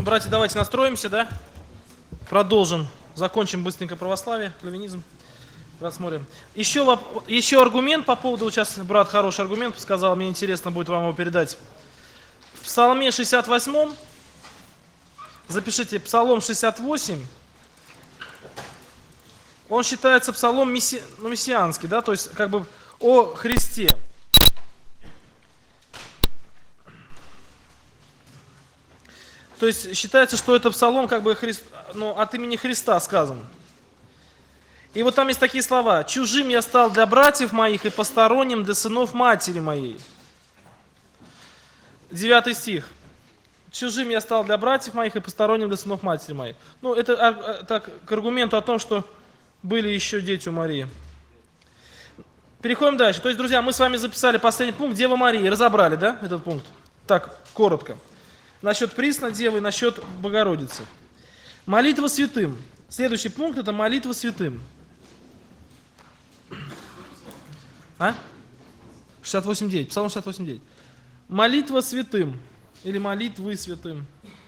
Братья, давайте настроимся, да? Продолжим. Закончим быстренько православие, клавинизм. Рассмотрим. Еще аргумент по поводу, вот сейчас брат хороший аргумент сказал, мне интересно будет вам его передать. В Псалме 68, запишите, Псалом 68, он считается псалом мессианский, да, то есть как бы о Христе. То есть считается, что это псалом как бы от имени Христа сказан. И вот там есть такие слова. «Чужим я стал для братьев моих и посторонним для сынов матери моей». 9 стих. «Чужим я стал для братьев моих и посторонним для сынов матери моей». Ну, это так, к аргументу о том, что были еще дети у Марии. Переходим дальше. То есть, друзья, мы с вами записали последний пункт Дева Мария. Разобрали, да, этот пункт? Так, коротко. Насчет присной девы, насчет Богородицы. Молитва святым. Следующий пункт – это молитва святым. 68.9, Псалом 68.9. Молитва святым. Или молитвы святым.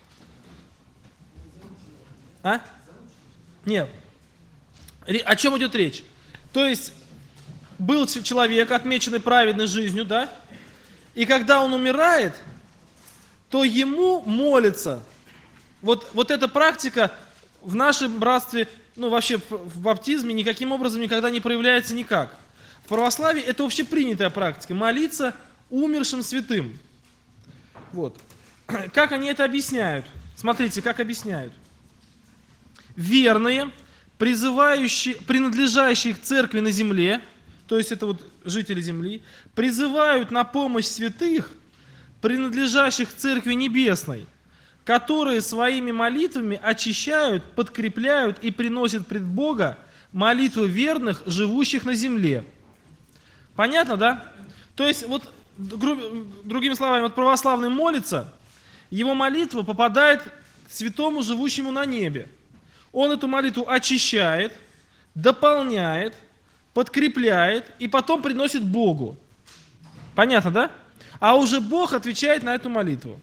Нет. О чем идет речь? То есть, был человек, отмеченный праведной жизнью, да? И когда он умирает, то ему молится. Вот эта практика в нашем братстве, ну вообще в баптизме никаким образом никогда не проявляется никак. В православии это общепринятая практика, молиться умершим святым. Вот. Как они это объясняют? Смотрите, как объясняют. Верные, принадлежащие к церкви на земле, то есть это вот жители земли, призывают на помощь святых, принадлежащих к церкви небесной, которые своими молитвами очищают, подкрепляют и приносят пред Бога молитвы верных, живущих на земле. Понятно, да? То есть, вот, другими словами, вот православный молится, его молитва попадает к святому, живущему на небе. Он эту молитву очищает, дополняет, подкрепляет и потом приносит Богу. Понятно, да? А уже Бог отвечает на эту молитву.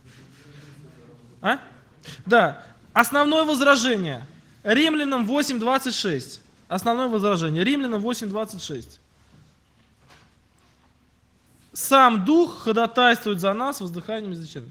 Да. Основное возражение. Римлянам 8.26. Основное возражение. Римлянам 8.26. Сам Дух ходатайствует за нас воздыханием и изречением.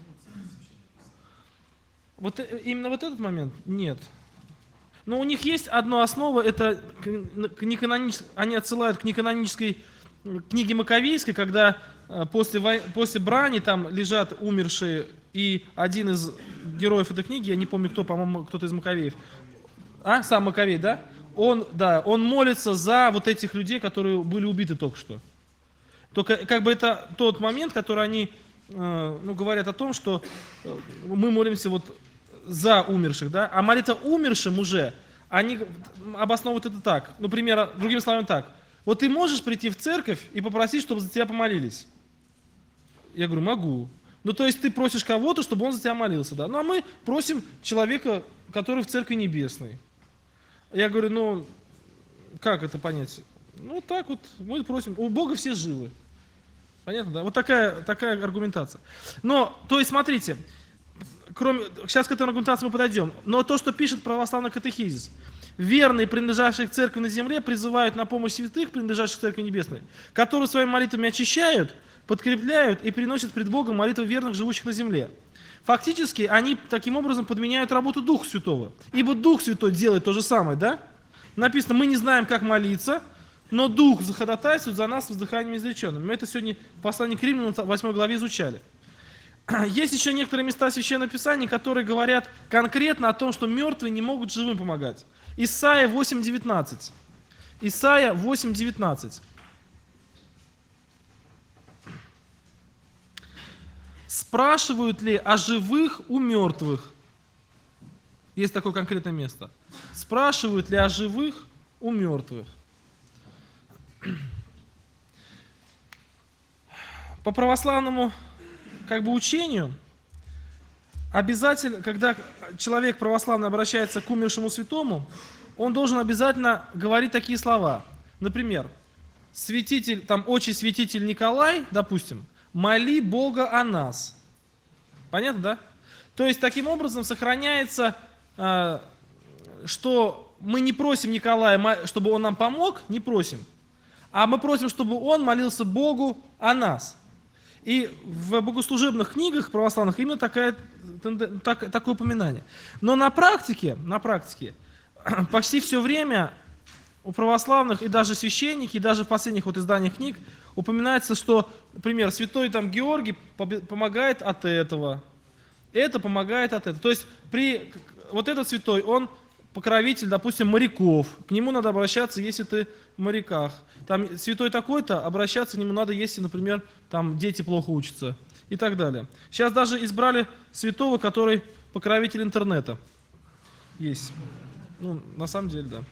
Вот именно вот этот момент? Нет. Но у них есть одна основа, это они отсылают к неканонической книге Маковейской, когда после брани там лежат умершие, и один из героев этой книги, я не помню кто, по-моему, кто-то из Маковеев, сам Маковей, да? Он молится за вот этих людей, которые были убиты только что. Только как бы это тот момент, который они говорят о том, что мы молимся вот за умерших, да? А молитва умершим уже, они обосновывают это так. Например, другими словами так. Вот ты можешь прийти в церковь и попросить, чтобы за тебя помолились? Я говорю, могу. Ну, то есть ты просишь кого-то, чтобы он за тебя молился, да? Ну, а мы просим человека, который в церкви небесной. Я говорю, ну, как это понять? Ну, так вот, мы просим. У Бога все живы. Понятно, да? Вот такая аргументация. Но, то есть, смотрите, сейчас к этой аргументации мы подойдем, но то, что пишет православный катехизис. Верные, принадлежащие к церкви на земле, призывают на помощь святых, принадлежащих к церкви небесной, которые своими молитвами очищают, подкрепляют и приносят пред Богом молитвы верных, живущих на земле. Фактически, они таким образом подменяют работу Духа Святого. Ибо Дух Святой делает то же самое, да? Написано, мы не знаем, как молиться, но Дух заходатайствует за нас воздыханием изреченным. Мы это сегодня в послании к Римлянам 8 главе изучали. Есть еще некоторые места Священного Писания, которые говорят конкретно о том, что мертвые не могут живым помогать. Исайя 8.19. Исайя 8.19. Спрашивают ли о живых у мертвых? Есть такое конкретное место. Спрашивают ли о живых у мертвых? По православному учению, обязательно, когда человек православный обращается к умершему святому, он должен обязательно говорить такие слова. Например, святитель, отче святитель Николай, допустим, моли Бога о нас. Понятно, да? То есть таким образом сохраняется, что мы не просим Николая, чтобы он нам помог, не просим, а мы просим, чтобы он молился Богу о нас. И в богослужебных книгах православных именно такое упоминание. Но на практике почти все время у православных, и даже священники, и даже в последних изданиях книг упоминается, что, например, святой Георгий помогает от этого, это помогает от этого. То есть вот этот святой, он покровитель, допустим, моряков. К нему надо обращаться, если ты в моряках. Там святой такой-то, обращаться к нему надо, если, например, там дети плохо учатся и так далее. Сейчас даже избрали святого, который покровитель интернета. Есть. Ну, на самом деле, да.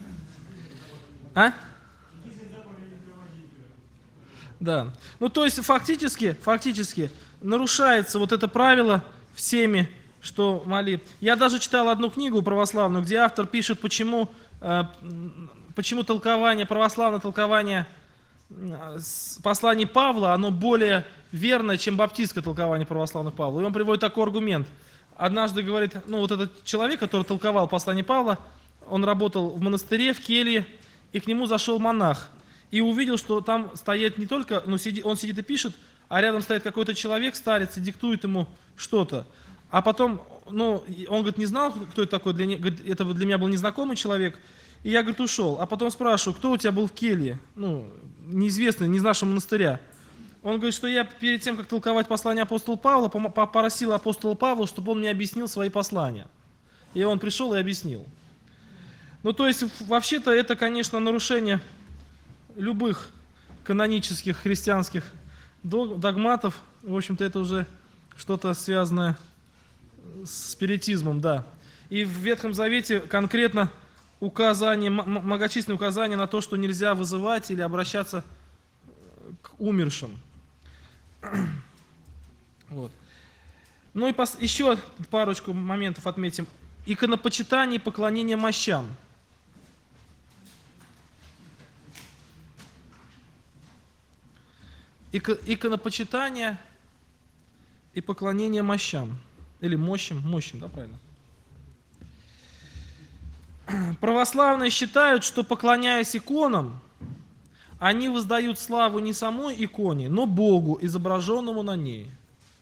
А? Да. Ну, то есть, фактически нарушается вот это правило всеми, что моли. Я даже читал одну книгу православную, где автор пишет, почему православное толкование посланий Павла, оно более верное, чем баптистское толкование православных Павла. И он приводит такой аргумент. Однажды говорит, вот этот человек, который толковал послание Павла, он работал в монастыре, в келье, и к нему зашел монах. И увидел, что там стоит не только, он сидит и пишет, а рядом стоит какой-то человек, старец, и диктует ему что-то. А потом, он, говорит, не знал, кто это такой, это для меня был незнакомый человек, и я, говорит, ушел. А потом спрашиваю, кто у тебя был в келье? Неизвестный, не из нашего монастыря. Он говорит, что я перед тем, как толковать послание апостола Павла, попросил апостола Павла, чтобы он мне объяснил свои послания. И он пришел и объяснил. То есть, вообще-то, это, конечно, нарушение любых канонических христианских догматов. В общем-то, это уже что-то связанное с спиритизмом, да. И в Ветхом Завете конкретно многочисленные указания на то, что нельзя вызывать или обращаться к умершим. Вот. И еще парочку моментов отметим. Иконопочитание и поклонение мощам. Иконопочитание и поклонение мощам. Или мощам, да, правильно? Православные считают, что, поклоняясь иконам, они воздают славу не самой иконе, но Богу, изображенному на ней.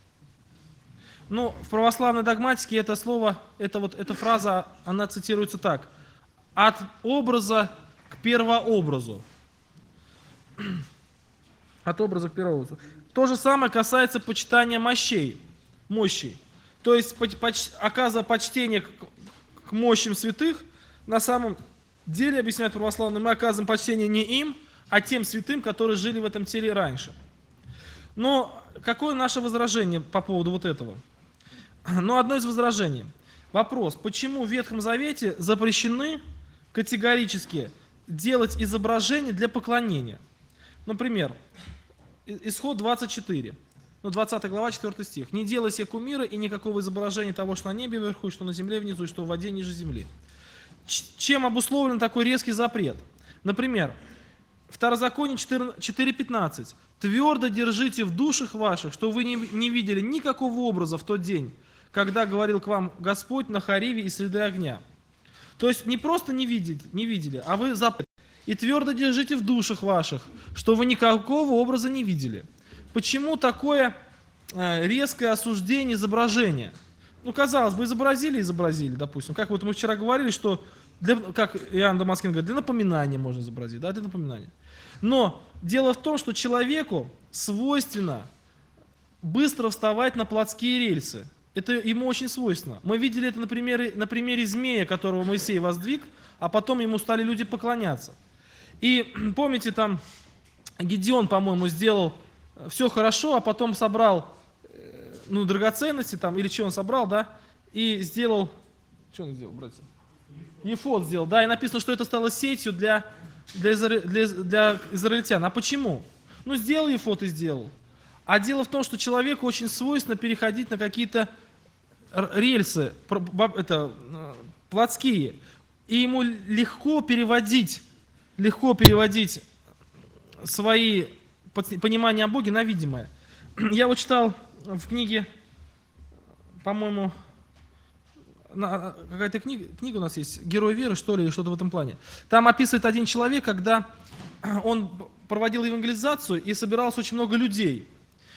В православной догматике эта фраза, она цитируется так. От образа к первообразу. От образа к первообразу. То же самое касается почитания мощей. То есть, оказывая почтение к мощам святых, на самом деле, объясняют православные, мы оказываем почтение не им, а тем святым, которые жили в этом теле раньше. Но какое наше возражение по поводу вот этого? Одно из возражений. Вопрос, почему в Ветхом Завете запрещены категорически делать изображения для поклонения? Например, Исход 24, 20 глава, 4 стих. «Не делай себе кумира и никакого изображения того, что на небе вверху, что на земле внизу, и что в воде ниже земли». Чем обусловлен такой резкий запрет? Например, Второзаконие 4:15. «Твердо держите в душах ваших, что вы не видели никакого образа в тот день, когда говорил к вам Господь на Хориве и среды огня». То есть не просто не видели, а вы запрет. «И твердо держите в душах ваших, что вы никакого образа не видели». Почему такое резкое осуждение изображения? Казалось бы, изобразили, допустим. Как мы вчера говорили, что, как Иоанн Дамаскин говорит, для напоминания можно изобразить, да, для напоминания. Но дело в том, что человеку свойственно быстро вставать на плотские рельсы. Это ему очень свойственно. Мы видели это на примере змея, которого Моисей воздвиг, а потом ему стали люди поклоняться. И помните, там Гедеон, по-моему, сделал все хорошо, а потом собрал драгоценности, или что он собрал, да, и сделал, что он сделал, братья? Ефод сделал, да, и написано, что это стало сетью для израильтян. А почему? Сделал ефод и сделал. А дело в том, что человеку очень свойственно переходить на какие-то рельсы, плотские, и ему легко переводить свои понимания о Боге на видимое. Я читал в книге по-моему, какая-то книга у нас есть, «Герой веры», что ли, или что-то в этом плане. Там описывает один человек, когда он проводил евангелизацию и собиралось очень много людей.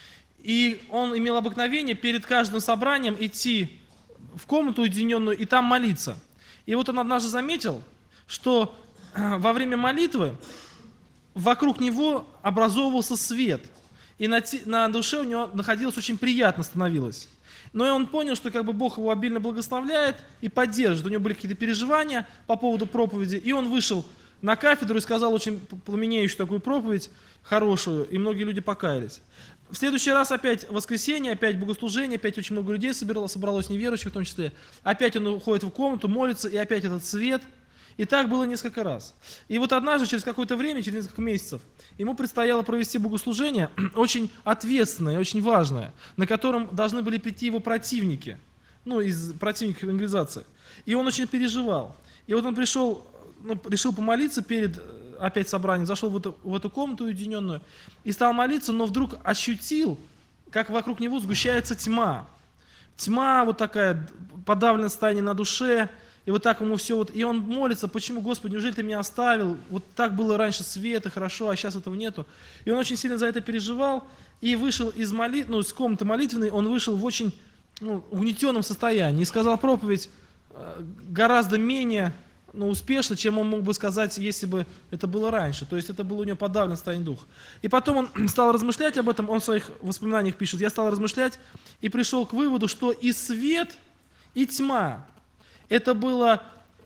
И он имел обыкновение перед каждым собранием идти в комнату уединенную и там молиться. И вот он однажды заметил, что во время молитвы вокруг него образовывался свет. И на душе у него находилось очень приятно становилось. Но и он понял, что как бы Бог его обильно благословляет и поддерживает. У него были какие-то переживания по поводу проповеди. И он вышел на кафедру и сказал очень пламенеющую такую проповедь, хорошую, и многие люди покаялись. В следующий раз опять воскресенье, опять богослужение, опять очень много людей собралось неверующих в том числе. Опять он уходит в комнату, молится, и опять этот свет. И так было несколько раз. И вот однажды, через какое-то время, через несколько месяцев, ему предстояло провести богослужение очень ответственное, очень важное, на котором должны были прийти его противники, из противников евангелизации. И он очень переживал. И вот он пришел, решил помолиться перед опять собранием, зашел в эту комнату уединенную и стал молиться, но вдруг ощутил, как вокруг него сгущается тьма. Тьма вот такая, подавленное состояние на душе. И вот так ему все, и он молится, почему, Господи, неужели ты меня оставил? Вот так было раньше свет, и хорошо, а сейчас этого нету. И он очень сильно за это переживал, и вышел из из комнаты молитвенной, он вышел в очень угнетенном состоянии, и сказал проповедь гораздо менее успешно, чем он мог бы сказать, если бы это было раньше. То есть это было у него подавлен состояние духа. И потом он стал размышлять об этом, он в своих воспоминаниях пишет, я стал размышлять и пришел к выводу, что и свет, и тьма, это было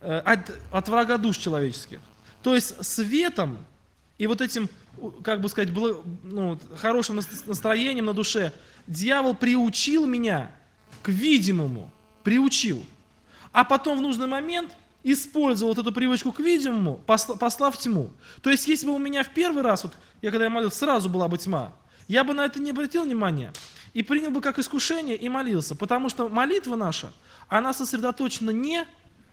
от врага душ человеческих. То есть светом и вот этим, как бы сказать, хорошим настроением на душе дьявол приучил меня к видимому, приучил. А потом в нужный момент использовал вот эту привычку к видимому, послав тьму. То есть если бы у меня в первый раз, когда я молился, сразу была бы тьма, я бы на это не обратил внимания и принял бы как искушение и молился. Потому что молитва наша, она сосредоточена не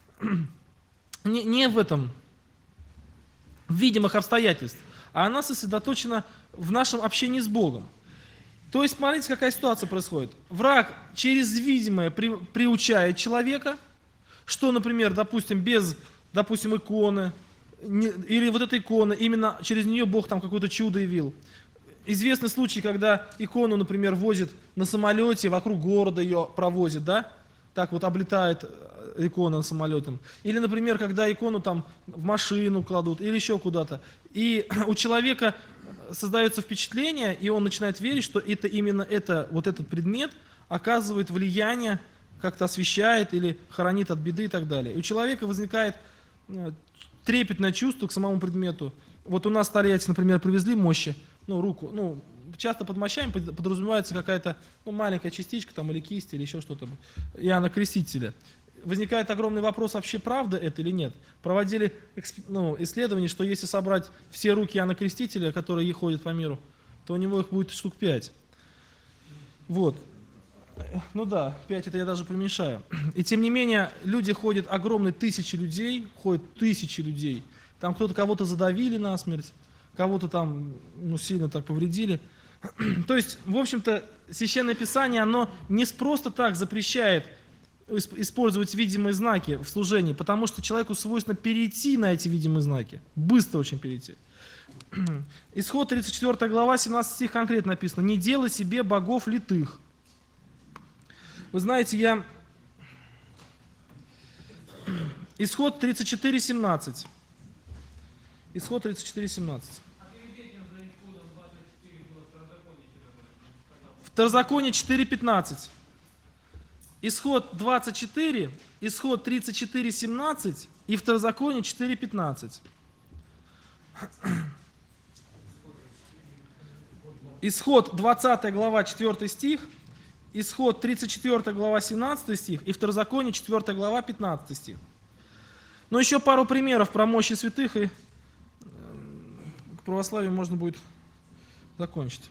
в этом, в видимых обстоятельствах, а она сосредоточена в нашем общении с Богом. То есть, смотрите, какая ситуация происходит. Враг через видимое приучает человека, что, например, допустим, без, иконы, или вот эта икона, именно через нее Бог там какое-то чудо явил. Известный случай, когда икону, например, возят на самолете, вокруг города ее провозят, да? Так вот облетает икона самолетом. Или, например, когда икону там в машину кладут, или еще куда-то. И у человека создается впечатление, и он начинает верить, что это именно вот этот предмет оказывает влияние, как-то освещает или хранит от беды и так далее. И у человека возникает трепетное чувство к самому предмету. Вот у нас старейцы, например, привезли мощи, руку, часто под мощами подразумевается какая-то маленькая частичка там, или кисть, или еще что-то, Иоанна Крестителя. Возникает огромный вопрос, вообще правда это или нет. Проводили исследования, что если собрать все руки Иоанна Крестителя, которые ходят по миру, то у него их будет штук 5. Вот. 5 это я даже преуменьшаю. И тем не менее, люди ходят, огромные тысячи людей. Там кого-то задавили насмерть, кого-то там сильно так повредили. То есть, в общем-то, Священное Писание, оно не просто так запрещает использовать видимые знаки в служении, потому что человеку свойственно перейти на эти видимые знаки, быстро очень перейти. Исход 34 глава, 17 стих конкретно написано: «Не делай себе богов литых». Вы знаете, Исход 34:17. Исход 34:17. Второзаконие 4:15. Исход 24, Исход 34:17 и Второзаконие 4:15. Исход 20 глава 4 стих, Исход 34 глава 17 стих и Второзаконие 4 глава 15 стих. Но еще пару примеров про мощи святых, и к православию можно будет закончить.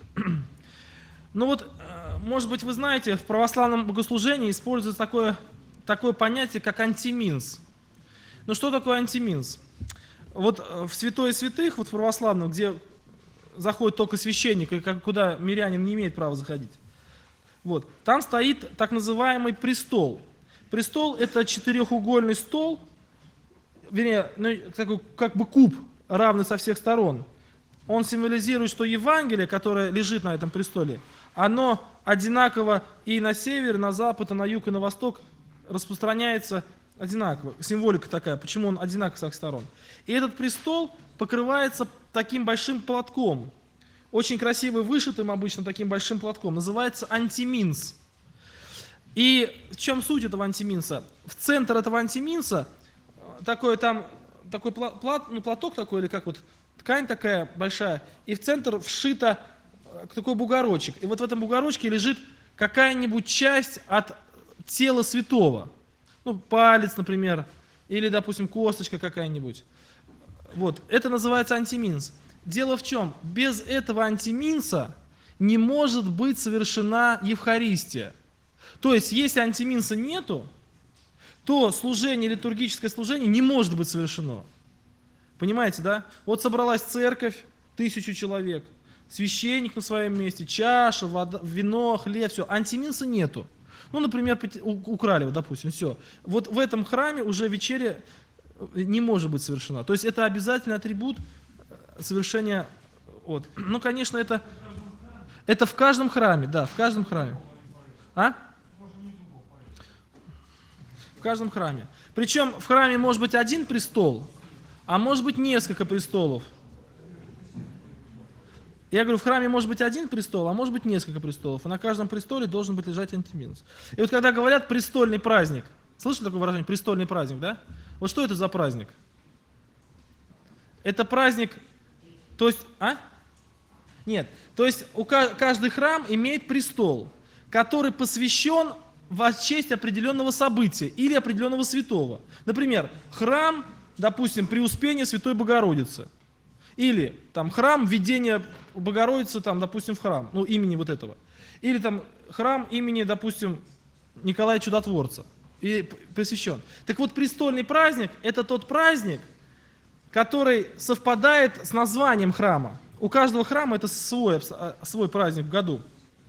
Может быть, вы знаете, в православном богослужении используется такое понятие, как антиминс. Что такое антиминс? В святое святых, в православном, где заходит только священник, и куда мирянин не имеет права заходить, Вот. Там стоит так называемый престол. Престол – это четырехугольный стол, вернее, ну, такой, как бы куб, равный со всех сторон. Он символизирует, что Евангелие, которое лежит на этом престоле, оно одинаково и на север, и на запад, и на юг, и на восток распространяется одинаково. Символика такая, почему он одинаков со всех сторон. И этот престол покрывается таким большим платком, очень красиво вышитым обычно таким большим платком, называется антиминс. И в чем суть этого антиминса? В центр этого антиминса такой платок такой, или как вот ткань такая большая, и в центр вшито такой бугорочек. И вот в этом бугорочке лежит какая-нибудь часть от тела святого. Ну, палец, например, или, допустим, косточка какая-нибудь. Вот, это называется антиминс. Дело в чем? Без этого антиминса не может быть совершена Евхаристия. То есть, если антиминса нету, то служение, литургическое служение не может быть совершено. Понимаете, да? Вот собралась церковь, 1000 человек, священник на своем месте, чаша, вода, вино, хлеб, все. Антиминса нету. Ну, например, украли, вот, допустим, все. Вот в этом храме уже вечеря не может быть совершена. То есть это обязательный атрибут совершения. Вот. Ну, конечно, это в каждом храме, да, в каждом храме. А? В каждом храме. Причем в храме может быть один престол, а может быть несколько престолов. Я говорю, в храме может быть один престол, а может быть несколько престолов. И на каждом престоле должен быть лежать антиминс. И вот когда говорят престольный праздник, слышали такое выражение, престольный праздник, да? Вот что это за праздник? Это праздник, то есть, Нет, то есть каждый храм имеет престол, который посвящен в честь определенного события или определенного святого. Например, храм, допустим, Преуспения Святой Богородицы. Или там храм введения Богородицы, там, допустим, в храм, ну, имени вот этого. Или там храм имени, допустим, Николая Чудотворца. И посвящен. Так вот, престольный праздник – это тот праздник, который совпадает с названием храма. У каждого храма это свой праздник в году.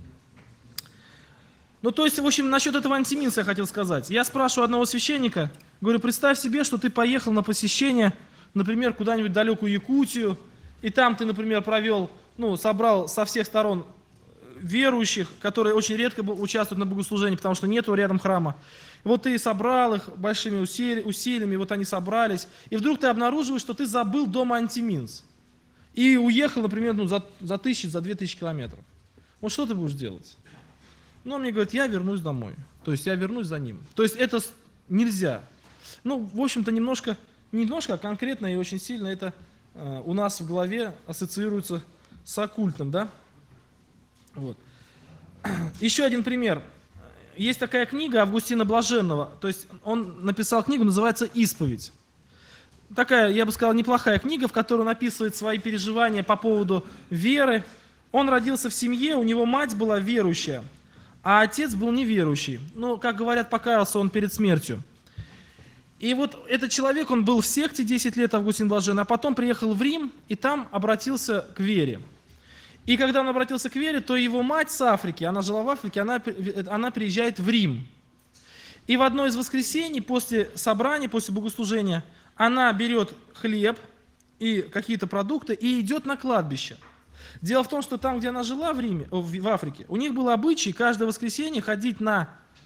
Ну, то есть, в общем, насчет этого антиминса я хотел сказать. Я спрашиваю одного священника, говорю, представь себе, что ты поехал на посещение, например, куда-нибудь в далекую Якутию, и там ты, например, собрал со всех сторон верующих, которые очень редко участвуют на богослужении, потому что нету рядом храма. И вот ты собрал их большими усилиями, вот они собрались, и вдруг ты обнаруживаешь, что ты забыл дома антиминс. И уехал, например, за 1000, за 2000 километров. Вот что ты будешь делать? Ну, он мне говорит, я вернусь домой. То есть я вернусь за ним. То есть это нельзя. Ну, в общем-то, немножко, а конкретно и очень сильно это у нас в голове ассоциируется с оккультом, да? Вот. Еще один пример. Есть такая книга Августина Блаженного, то есть он написал книгу, называется «Исповедь». Такая, я бы сказал, неплохая книга, в которой он описывает свои переживания по поводу веры. Он родился в семье, у него мать была верующая, а отец был неверующий. Ну, как говорят, покаялся он перед смертью. И вот этот человек, он был в секте 10 лет, Августин Блаженный, а потом приехал в Рим и там обратился к вере. И когда он обратился к вере, то его мать с Африки, она жила в Африке, она приезжает в Рим. И в одно из воскресений, после собрания, после богослужения, она берет хлеб и какие-то продукты и идет на кладбище. Дело в том, что там, где она жила в Африке, у них было обычай каждое воскресенье ходить на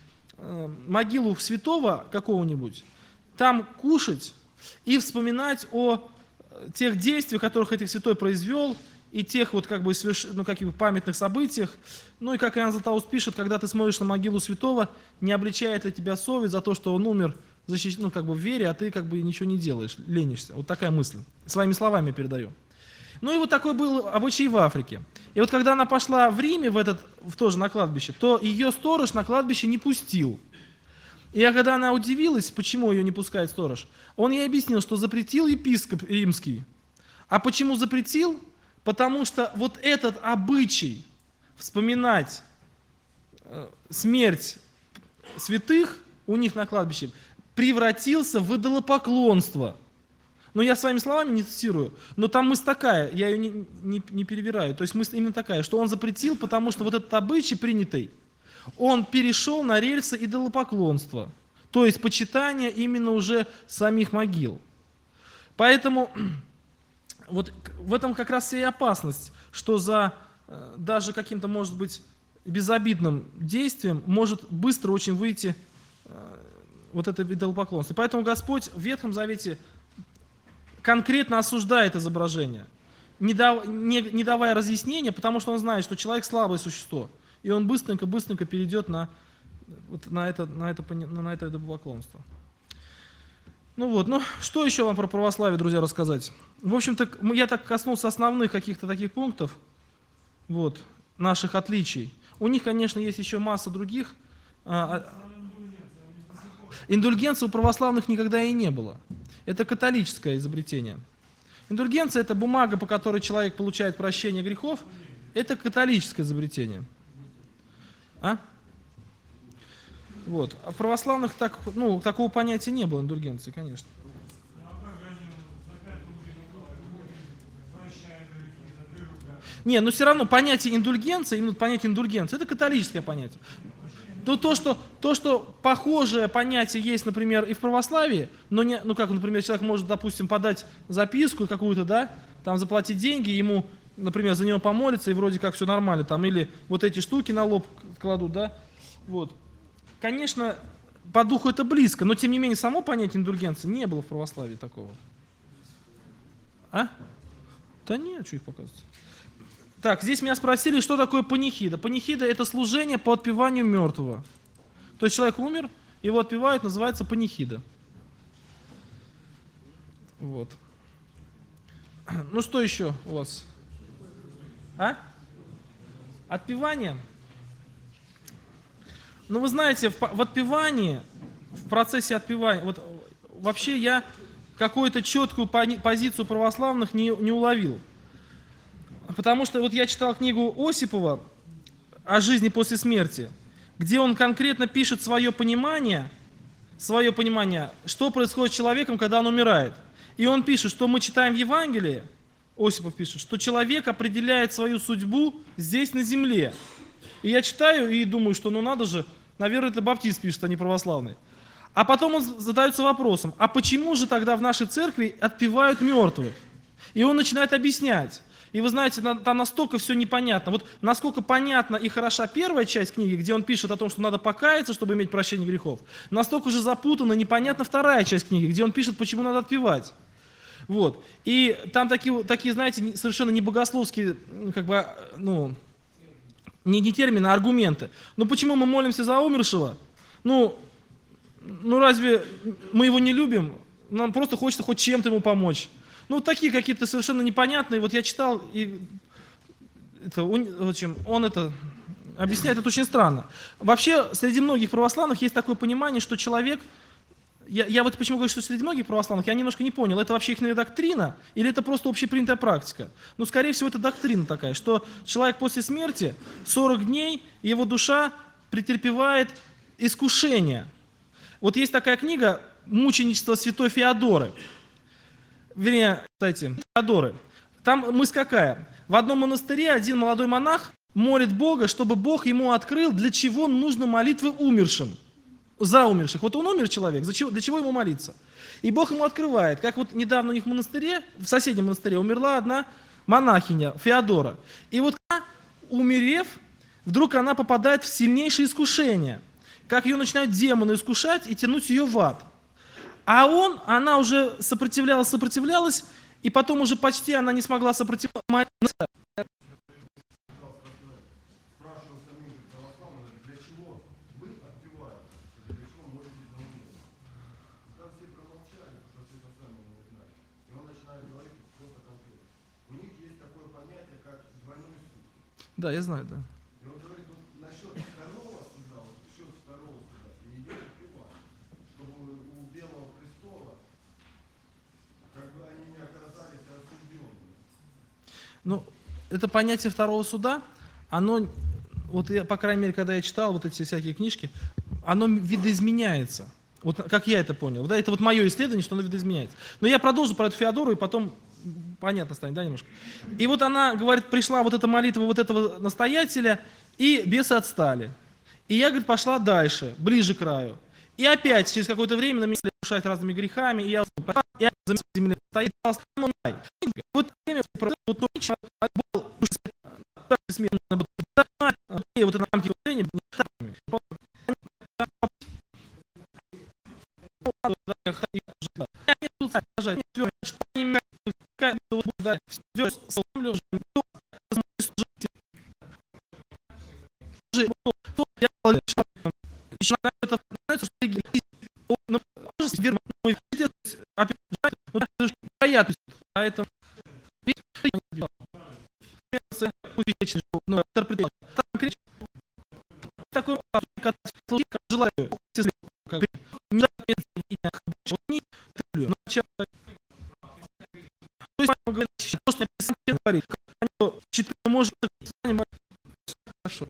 могилу святого какого-нибудь, там кушать и вспоминать о тех действиях, которых этих святой произвел, и тех вот памятных событиях. Ну и как Иоанн Златоуст пишет, когда ты смотришь на могилу святого, не обличает ли тебя совесть за то, что он умер в вере, а ты ничего не делаешь, ленишься. Вот такая мысль. Своими словами передаю. Ну и вот такой был обычай в Африке. И вот когда она пошла в Риме, тоже на кладбище, то ее сторож на кладбище не пустил. И когда она удивилась, почему ее не пускает сторож, он ей объяснил, что запретил епископ римский. А почему запретил? Потому что вот этот обычай вспоминать смерть святых у них на кладбище превратился в идолопоклонство. Но я своими словами не цитирую, но там мысль такая, я ее не перевираю, то есть мысль именно такая, что он запретил, потому что вот этот обычай принятый, Он перешел на рельсы идолопоклонства, то есть почитание именно уже самих могил. Поэтому вот в этом как раз и опасность, что за даже каким-то, может быть, безобидным действием может быстро очень выйти вот это идолопоклонство. Поэтому Господь в Ветхом Завете конкретно осуждает изображение, не давая разъяснения, потому что он знает, что человек слабое существо, и он быстренько перейдет на это идолопоклонство. Ну вот, что еще вам про православие, друзья, рассказать? В общем-то, я так коснулся основных каких-то таких пунктов, вот, наших отличий. У них, конечно, есть еще масса других. Индульгенции у православных никогда и не было. Это католическое изобретение. Индульгенция – это бумага, по которой человек получает прощение грехов. Это католическое изобретение. Вот. А в православных такого понятия не было, индульгенции, конечно. Не, но все равно понятие индульгенции, именно понятие индульгенции, это католическое понятие. То, что похожее понятие есть, например, и в православии, но не, как, например, человек может, допустим, подать записку какую-то, да, там заплатить деньги, ему, например, за него помолиться, и вроде как все нормально, там, или вот эти штуки на лоб кладут, да, вот. Конечно, по духу это близко, но тем не менее само понятие индульгенции не было в православии такого. Да нет, что их показывать. Так, здесь меня спросили, что такое панихида. Панихида – это служение по отпеванию мертвого. То есть человек умер, его отпевают, называется панихида. Вот. Ну что еще у вас? Отпевание? Ну вы знаете, в отпевании, в процессе отпевания, вот вообще я какую-то четкую позицию православных не уловил. Потому что вот я читал книгу Осипова о жизни после смерти, где он конкретно пишет свое понимание, что происходит с человеком, когда он умирает. И он пишет, что мы читаем в Евангелии, Осипов пишет, что человек определяет свою судьбу здесь на земле. И я читаю и думаю, что надо же, наверное, это баптист пишет, а не православный. А потом он задается вопросом, а почему же тогда в нашей церкви отпевают мертвых? И он начинает объяснять. И вы знаете, там настолько все непонятно. Вот насколько понятна и хороша первая часть книги, где он пишет о том, что надо покаяться, чтобы иметь прощение грехов, настолько же запутана, непонятна вторая часть книги, где он пишет, почему надо отпевать. Вот. И там такие, знаете, совершенно не богословские, не термины, а аргументы. Ну почему мы молимся за умершего? Ну разве мы его не любим? Нам просто хочется хоть чем-то ему помочь. Такие какие-то совершенно непонятные. Вот я читал, и он объясняет это очень странно. Вообще, среди многих православных есть такое понимание, что человек... Я вот почему говорю, что среди многих православных, я немножко не понял, это вообще их доктрина, или это просто общепринятая практика? Скорее всего, это доктрина такая, что человек после смерти 40 дней, его душа претерпевает искушение. Вот есть такая книга «Мученичество святой Феодоры». Вернее, кстати, Феодоры. Там мысль какая? В одном монастыре один молодой монах молит Бога, чтобы Бог ему открыл, для чего нужно молитвы умершим, за умерших. Вот он умер человек, для чего ему молиться? И Бог ему открывает, как вот недавно у них в монастыре, в соседнем монастыре, умерла одна монахиня, Феодора. И вот умерев, вдруг она попадает в сильнейшее искушение. Как ее начинают демоны искушать и тянуть ее в ад. А она уже сопротивлялась, и потом уже почти она не смогла сопротивляться. Да, я знаю, да. Это понятие второго суда, оно, вот я, по крайней мере, когда я читал вот эти всякие книжки, оно видоизменяется. Вот как я это понял. Да, это вот мое исследование, что оно видоизменяется. Но я продолжу про эту Феодору, и потом понятно станет, да, немножко. И вот она, говорит, пришла вот эта молитва вот этого настоятеля, и бесы отстали. И я, говорит, пошла дальше, ближе к краю. И опять через какое-то время на меня стали искушать разными грехами, и я за землей стоит, вот время, вот был смертно, и вот это рамки движения, поэтому такой желаю может хорошо.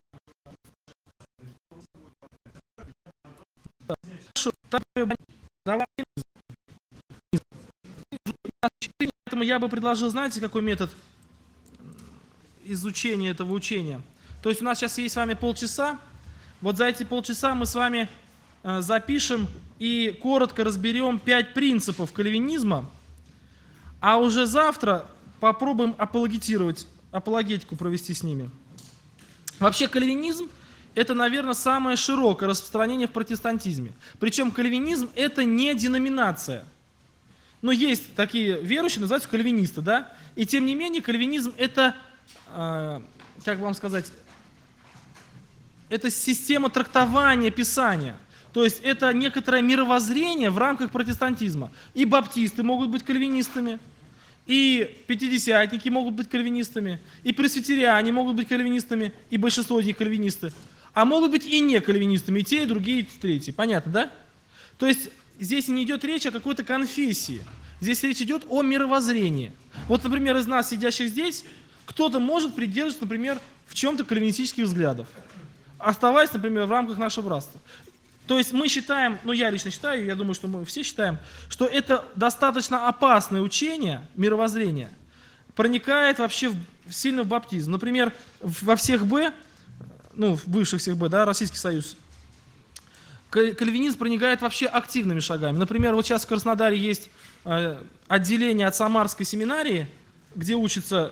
Поэтому я бы предложил, знаете, какой метод изучения этого учения? То есть у нас сейчас есть с вами полчаса. Вот за эти полчаса мы с вами запишем и коротко разберем 5 принципов кальвинизма, а уже завтра попробуем апологетику провести с ними. Вообще кальвинизм – это, наверное, самое широкое распространение в протестантизме. Причем кальвинизм – это не деноминация. Но есть такие верующие, называются кальвинисты, да? И тем не менее кальвинизм – это, как вам сказать, это система трактования Писания. То есть это некоторое мировоззрение в рамках протестантизма. И баптисты могут быть кальвинистами, и пятидесятники могут быть кальвинистами, и пресвитериане могут быть кальвинистами, и большинство из них кальвинисты. А могут быть и не кальвинистами, и те, и другие, и третьи. Понятно, да? То есть здесь не идет речь о какой-то конфессии. Здесь речь идет о мировоззрении. Вот, например, из нас, сидящих здесь, кто-то может придерживаться, например, в чем-то кальвинистических взглядов, оставаясь, например, в рамках нашего братства. То есть мы считаем, ну я лично считаю, я думаю, что мы все считаем, что это достаточно опасное учение, мировоззрение, проникает вообще сильно в баптизм. Например, во всех Б, ну в бывших всех Б, да, Российский Союз, кальвинизм проникает вообще активными шагами. Например, вот сейчас в Краснодаре есть отделение от Самарской семинарии, где учатся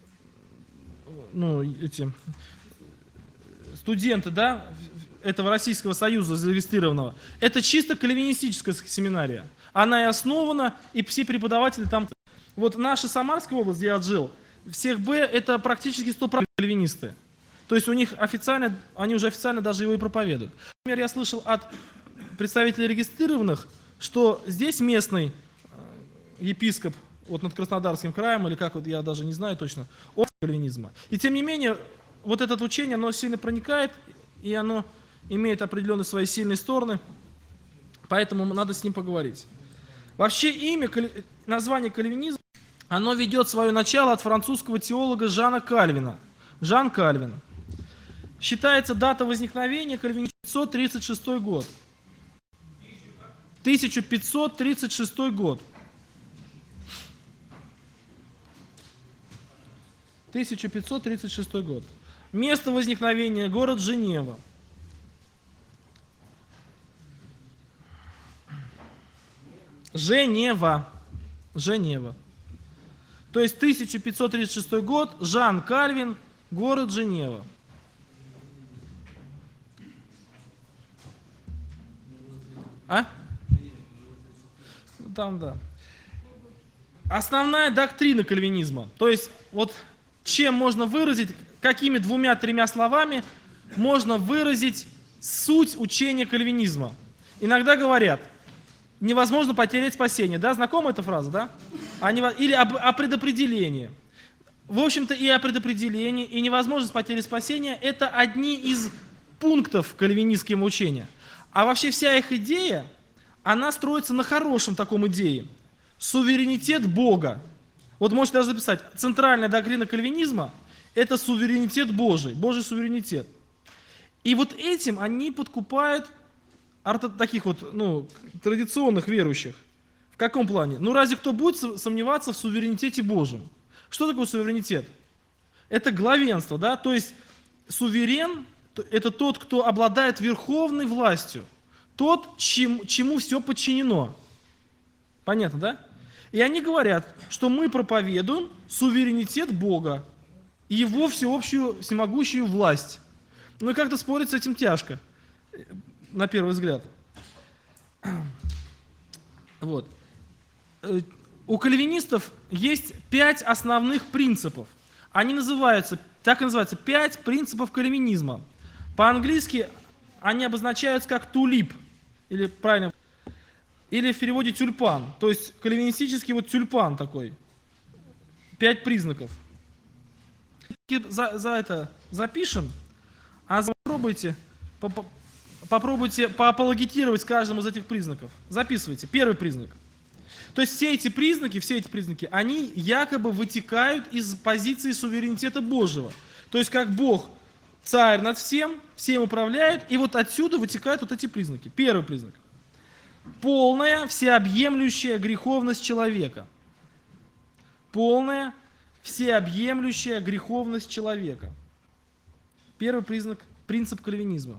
студенты, да, этого Российского Союза зарегистрированного. Это чисто кальвинистическая семинария. Она и основана, и все преподаватели там. Вот наша Самарская область, где я жил, всех Б это практически 100% кальвинисты. То есть у них официально, они уже официально даже его и проповедуют. Например, я слышал от представителей регистрированных, что здесь местный епископ, вот над Краснодарским краем, или как вот, я даже не знаю точно, от кальвинизма. И тем не менее, вот это учение, оно сильно проникает, и оно имеет определенные свои сильные стороны, поэтому надо с ним поговорить. Вообще название кальвинизм, оно ведет свое начало от французского теолога Жана Кальвина. Жан Кальвин. Считается дата возникновения кальвинизма 1536 год. 1536 год. 1536 год. Место возникновения – город Женева. Женева. То есть 1536 год, Жан Кальвин, город Женева. А? Там, да. Основная доктрина кальвинизма. То есть, вот чем можно выразить, какими 2-3 словами можно выразить суть учения кальвинизма. Иногда говорят, невозможно потерять спасение. Да, знакома эта фраза, да? Или о предопределении. В общем-то, и о предопределении, и невозможность потери спасения – это одни из пунктов кальвинистского учения. А вообще вся их идея, она строится на хорошем таком идее. Суверенитет Бога. Вот можете даже записать, центральная доктрина кальвинизма – это суверенитет Божий, Божий суверенитет. И вот этим они подкупают таких вот, традиционных верующих. В каком плане? Ну разве кто будет сомневаться в суверенитете Божьем? Что такое суверенитет? Это главенство, да? То есть суверен это тот, кто обладает верховной властью, тот, чему все подчинено. Понятно, да? И они говорят, что мы проповедуем суверенитет Бога и Его всеобщую, всемогущую власть. Ну и как-то спорить с этим тяжко, на первый взгляд. Вот. У кальвинистов есть 5 основных принципов. Они называются, так и называются, 5 принципов кальвинизма. По-английски они обозначаются как тулип, или правильно, или в переводе тюльпан, то есть кальвинистический вот тюльпан такой. 5 признаков. За это запишем, а попробуйте поапологетировать каждым из этих признаков. Записывайте. Первый признак. То есть все эти признаки, они якобы вытекают из позиции суверенитета Божьего. То есть как Бог царь над всем, всем управляет, и вот отсюда вытекают вот эти признаки. Первый признак. Полная, всеобъемлющая греховность человека. Полная, всеобъемлющая греховность человека. Первый признак, принцип кальвинизма.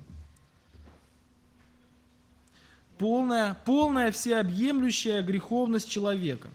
Полная всеобъемлющая греховность человека.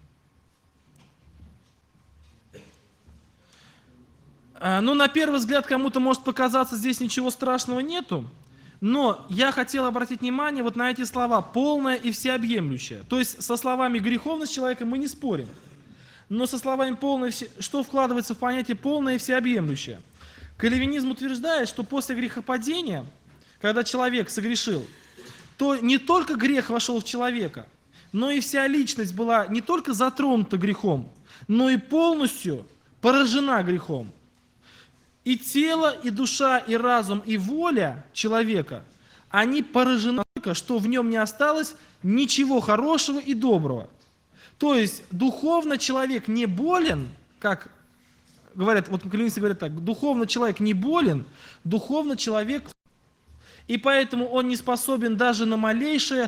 Ну, на первый взгляд, кому-то может показаться, здесь ничего страшного нету, но я хотел обратить внимание вот на эти слова «полная и всеобъемлющая». То есть со словами «греховность человека» мы не спорим, но со словами «полная», что вкладывается в понятие «полная и всеобъемлющая». Кальвинизм утверждает, что после грехопадения, когда человек согрешил, то не только грех вошел в человека, но и вся личность была не только затронута грехом, но и полностью поражена грехом. И тело, и душа, и разум, и воля человека, они поражены настолько, что в нем не осталось ничего хорошего и доброго. То есть духовно человек не болен, как говорят, вот кальвинисты говорят так, духовно человек не болен, духовно человек, и поэтому он не способен даже на малейшее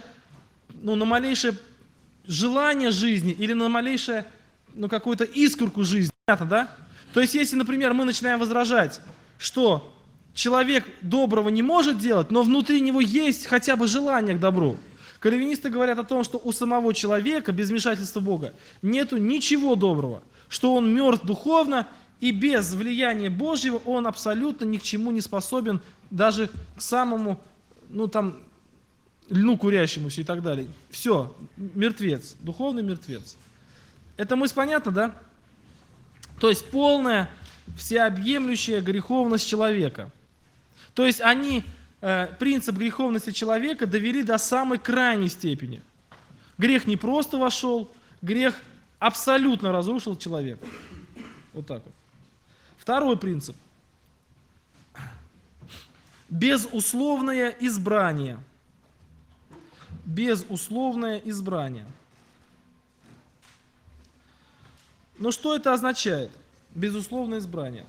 желание жизни или на малейшее, какую-то искорку жизни. Понятно, да? То есть, если, например, мы начинаем возражать, что человек доброго не может делать, но внутри него есть хотя бы желание к добру. Кальвинисты говорят о том, что у самого человека, без вмешательства Бога, нету ничего доброго, что он мертв духовно, и без влияния Божьего он абсолютно ни к чему не способен, даже к самому, льну курящемуся и так далее. Все, мертвец, духовный мертвец. Это мысль понятна, да? То есть полная, всеобъемлющая греховность человека. То есть они принцип греховности человека довели до самой крайней степени. Грех не просто вошел, грех абсолютно разрушил человека. Вот так вот. Второй принцип. Безусловное избрание. Безусловное избрание. Но что это означает? Безусловное избрание.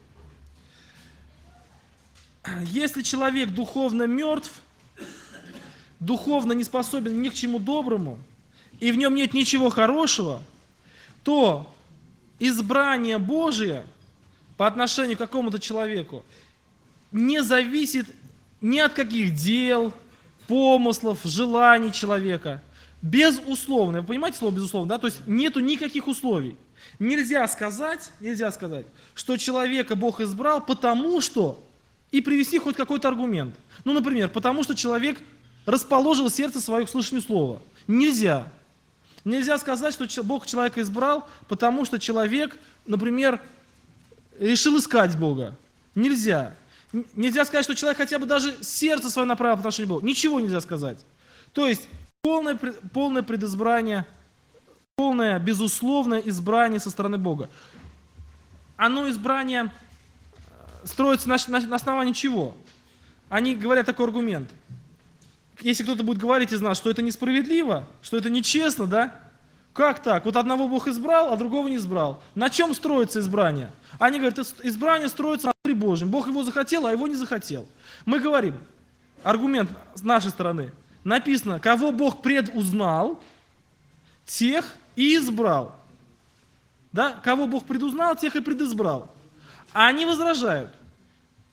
Если человек духовно мертв, духовно не способен ни к чему доброму, и в нем нет ничего хорошего, то избрание Божие по отношению к какому-то человеку не зависит ни от каких дел, помыслов, желаний человека. Безусловно. Вы понимаете слово «безусловно», да? То есть нету никаких условий. Нельзя сказать, что человека Бог избрал, потому что, и привести хоть какой-то аргумент. Например, потому что человек расположил сердце свое к слышанию слова. Нельзя. Нельзя сказать, что Бог человека избрал, потому что человек, например, решил искать Бога. Нельзя. Нельзя сказать, что человек хотя бы даже сердце свое направил по отношению к Богу. Ничего нельзя сказать. То есть полное предизбрание, полное безусловное избрание со стороны Бога. Оно избрание строится на основании чего? Они говорят такой аргумент. Если кто-то будет говорить из нас, что это несправедливо, что это нечестно, да? Как так? Вот одного Бог избрал, а другого не избрал. На чем строится избрание? Они говорят, избрание строится на Слове Божьем. Бог его захотел, а его не захотел. Мы говорим, аргумент с нашей стороны. Написано, кого Бог предузнал, тех и избрал. Да? Кого Бог предузнал, тех и предизбрал. А они возражают.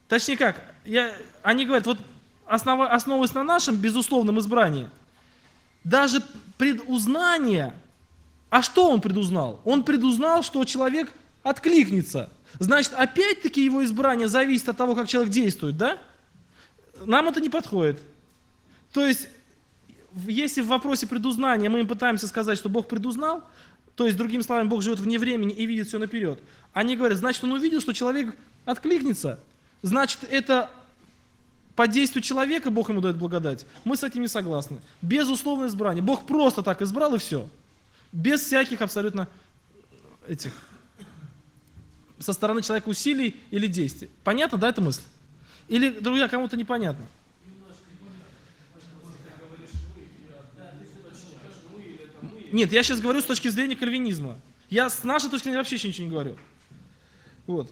Точнее как, они говорят, вот основываясь на нашем безусловном избрании, даже предузнание, а что он предузнал? Он предузнал, что человек откликнется. Значит, опять-таки его избрание зависит от того, как человек действует, да? Нам это не подходит. То есть, если в вопросе предузнания мы пытаемся сказать, что Бог предузнал, то есть, другими словами, Бог живет вне времени и видит все наперед, они говорят, значит, он увидел, что человек откликнется, значит, это по действию человека Бог ему дает благодать. Мы с этим не согласны. Безусловное избрание. Бог просто так избрал и все. Без всяких абсолютно этих со стороны человека усилий или действий. Понятно, да, эта мысль? Или, друзья, кому-то непонятно? Нет, я сейчас говорю с точки зрения кальвинизма. Я с нашей точки зрения вообще еще ничего не говорю. Вот.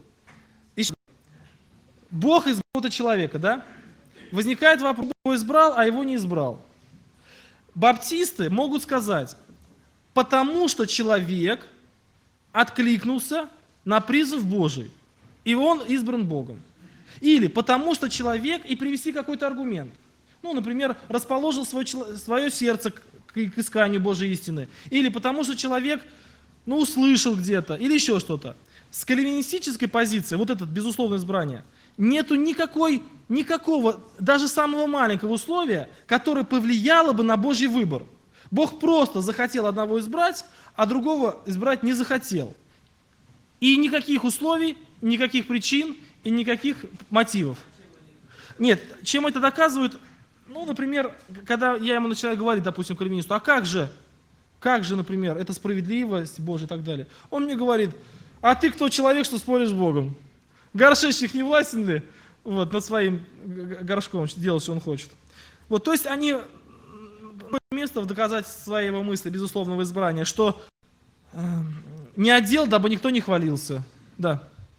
Бог избрал этого человека, да? Возникает вопрос, его избрал, а его не избрал. Баптисты могут сказать, потому что человек откликнулся на призыв Божий, и он избран Богом. Или потому что человек, и привести какой-то аргумент. Ну, например, расположил свое сердце к исканию Божьей истины. Или потому что человек, услышал где-то, или еще что-то. С кальвинистической позиции, вот это безусловное избрание, нету никакого, даже самого маленького условия, которое повлияло бы на Божий выбор. Бог просто захотел одного избрать, а другого избрать не захотел. И никаких условий, никаких причин и никаких мотивов. Нет, чем это доказывают? Например, когда я ему начинаю говорить, допустим, кальвинисту, а как же, например, это справедливость Божия и так далее. Он мне говорит, а ты кто человек, что споришь с Богом? Горшечник не властен ли над своим горшком делать, что он хочет? То есть они место в доказательство своего мысли, безусловного избрания, что не отдел, дабы никто не хвалился. Да.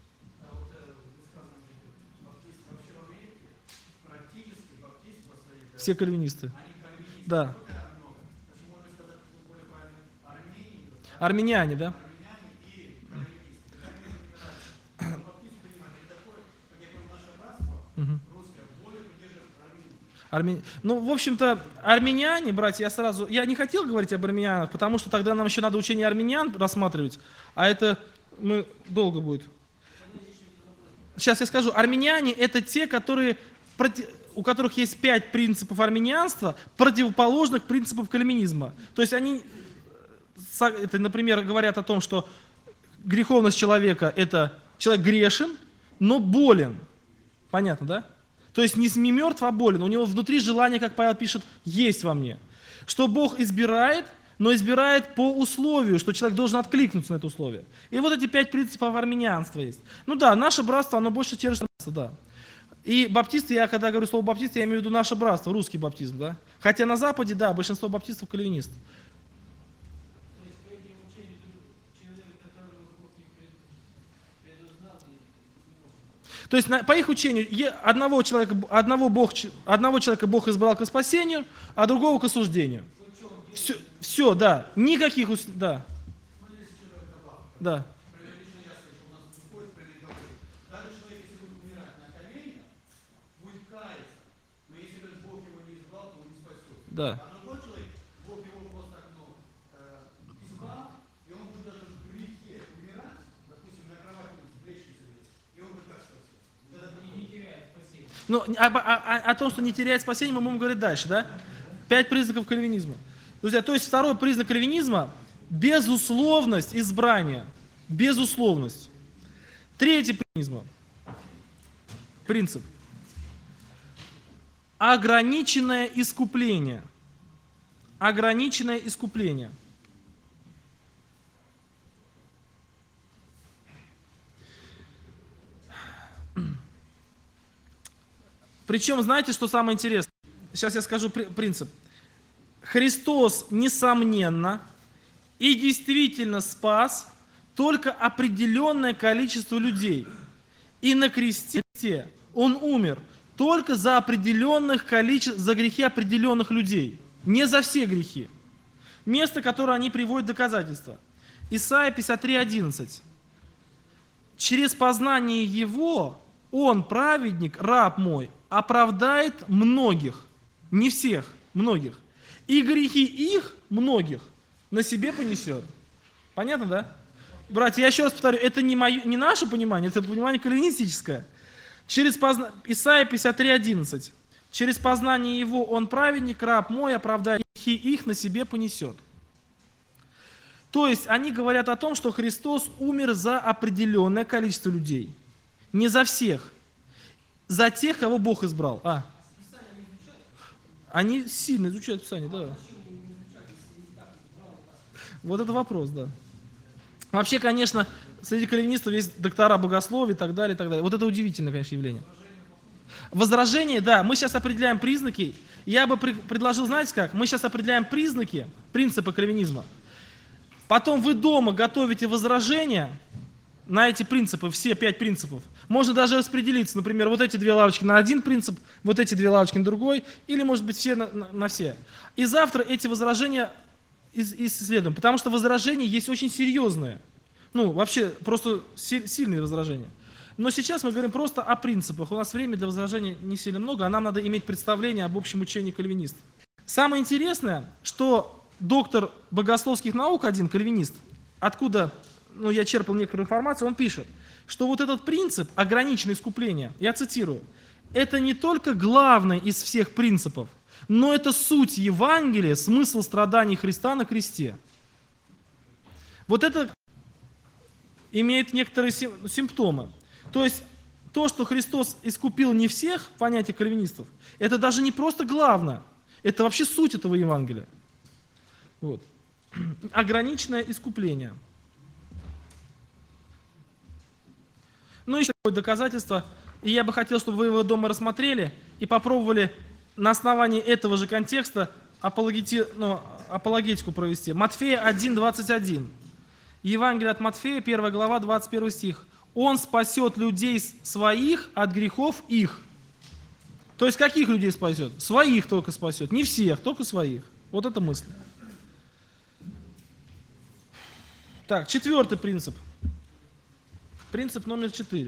Все кальвинисты. Да. Армяне, да? В общем-то, армяне, братья, я не хотел говорить об армянах, потому что тогда нам еще надо учение армян рассматривать, а это долго будет. Сейчас я скажу, армяне это те, у которых есть 5 принципов армянианства, противоположных принципам кальвинизма. То есть они, например, говорят о том, что греховность человека – это человек грешен, но болен. Понятно, да? То есть не мертв, а болен. У него внутри желание, как Павел пишет, есть во мне. Что Бог избирает, но избирает по условию, что человек должен откликнуться на это условие. И вот эти 5 принципов армянианства есть. Наше братство, оно больше держится, да. И баптисты, я когда говорю слово баптисты, я имею в виду наше братство, русский баптизм, да. Хотя на Западе, да, большинство баптистов кальвинисты. То есть по их учению одного человека Бог избрал к спасению, а другого к осуждению. Все, да. Никаких, да. Да. Да. О том, что не теряет спасение, мы будем говорить дальше, да? 5 признаков кальвинизма. Друзья, то есть второй признак кальвинизма – безусловность избрания. Безусловность. Третий принцип. Ограниченное искупление. Ограниченное искупление. Причем, знаете, что самое интересное? Сейчас я скажу принцип. Христос, несомненно, и действительно спас только определенное количество людей. И на кресте Он умер только за грехи определенных людей. Не за все грехи. Место, которое они приводят доказательства. Исайя 53:11. Через познание Его Он, праведник, раб мой, оправдает многих, не всех, многих, и грехи их, многих, на себе понесет. Понятно, да? Братья, я еще раз повторю, это не наше понимание, это понимание кальвинистическое. Исайя 53:11. Через познание его он праведник, раб мой, оправдает грехи их, на себе понесет. То есть они говорят о том, что Христос умер за определенное количество людей. Не за всех. За тех, кого Бог избрал. Они сильно изучают Писание, да. Вот это вопрос, да. Вообще, конечно, среди кальвинистов есть доктора богословия и так далее, и так далее. Вот это удивительное, конечно, явление. Возражение, да, мы сейчас определяем признаки. Я бы предложил, знаете как? Мы сейчас определяем признаки, принципы кальвинизма. Потом вы дома готовите возражения на эти принципы, все 5 принципов. Можно даже распределиться, например, вот эти 2 лавочки на один принцип, вот эти 2 лавочки на другой, или, может быть, все на все. И завтра эти возражения исследуем, потому что возражения есть очень серьезные. Ну, вообще, просто сильные возражения. Но сейчас мы говорим просто о принципах. У нас времени для возражений не сильно много, а нам надо иметь представление об общем учении кальвинистов. Самое интересное, что доктор богословских наук, один кальвинист, откуда я черпал некоторую информацию, он пишет, что вот этот принцип ограниченное искупление, я цитирую, это не только главный из всех принципов, но это суть Евангелия, смысл страданий Христа на кресте. Вот это имеет некоторые симптомы. То есть то, что Христос искупил не всех, понятие кальвинистов, это даже не просто главное, это вообще суть этого Евангелия. Вот. Ограниченное искупление. Ну, еще такое доказательство. И я бы хотел, чтобы вы его дома рассмотрели и попробовали на основании этого же контекста апологетику провести. Матфея 1:21. Евангелие от Матфея, 1 глава, 21 стих. Он спасет людей своих от грехов их. То есть каких людей спасет? Своих только спасет. Не всех, только своих. Вот это мысль. Так, 4-й принцип. Принцип номер 4.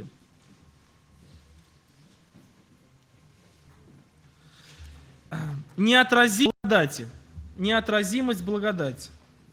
Неотразимость благодати. Неотразимость благодати.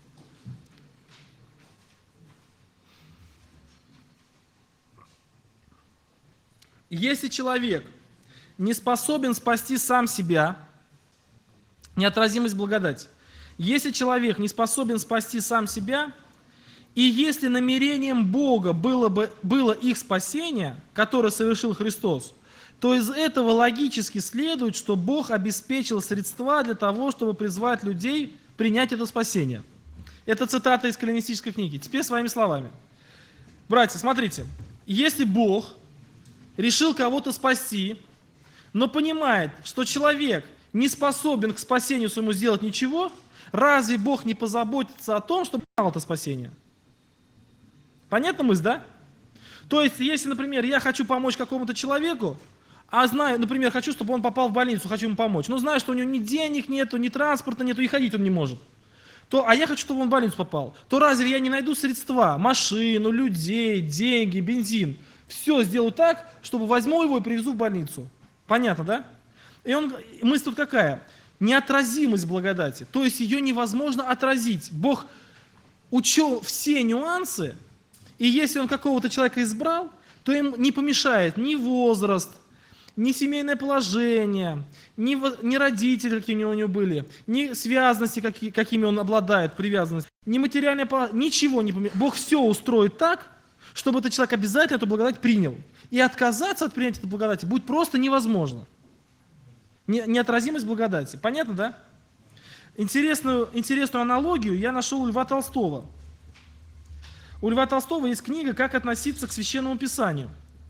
Если человек не способен спасти сам себя, неотразимость благодати. Если человек не способен спасти сам себя, и если намерением Бога было их спасение, которое совершил Христос, то из этого логически следует, что Бог обеспечил средства для того, чтобы призвать людей принять это спасение. Это цитата из кальвинистической книги. Теперь своими словами. Братья, смотрите, если Бог решил кого-то спасти, но понимает, что человек не способен к спасению своему сделать ничего, разве Бог не позаботится о том, чтобы дал это спасение? Понятна мысль, да? То есть, если, например, я хочу помочь какому-то человеку, а знаю, например, хочу, чтобы он попал в больницу, хочу ему помочь, но знаю, что у него ни денег нету, ни транспорта нету, и ходить он не может, а я хочу, чтобы он в больницу попал, то разве я не найду средства, машину, людей, деньги, бензин, все сделаю так, чтобы возьму его и привезу в больницу? Понятно, да? И мысль тут какая? Неотразимость благодати, то есть ее невозможно отразить. Бог учел все нюансы, и если он какого-то человека избрал, то им не помешает ни возраст, ни семейное положение, ни родители, какие у него были, ни связанности, какими он обладает, привязанность, ни материальное положение, ничего не помешает. Бог все устроит так, чтобы этот человек обязательно эту благодать принял. И отказаться от принятия этой благодати будет просто невозможно. Неотразимость благодати. Понятно, да? Интересную аналогию я нашел у Льва Толстого. У Льва Толстого есть книга «Как относиться к Священному Писанию».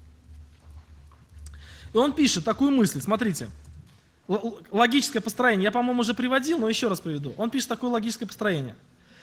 И он пишет такую мысль, смотрите, логическое построение, я, по-моему, уже приводил, но еще раз приведу. Он пишет такое логическое построение.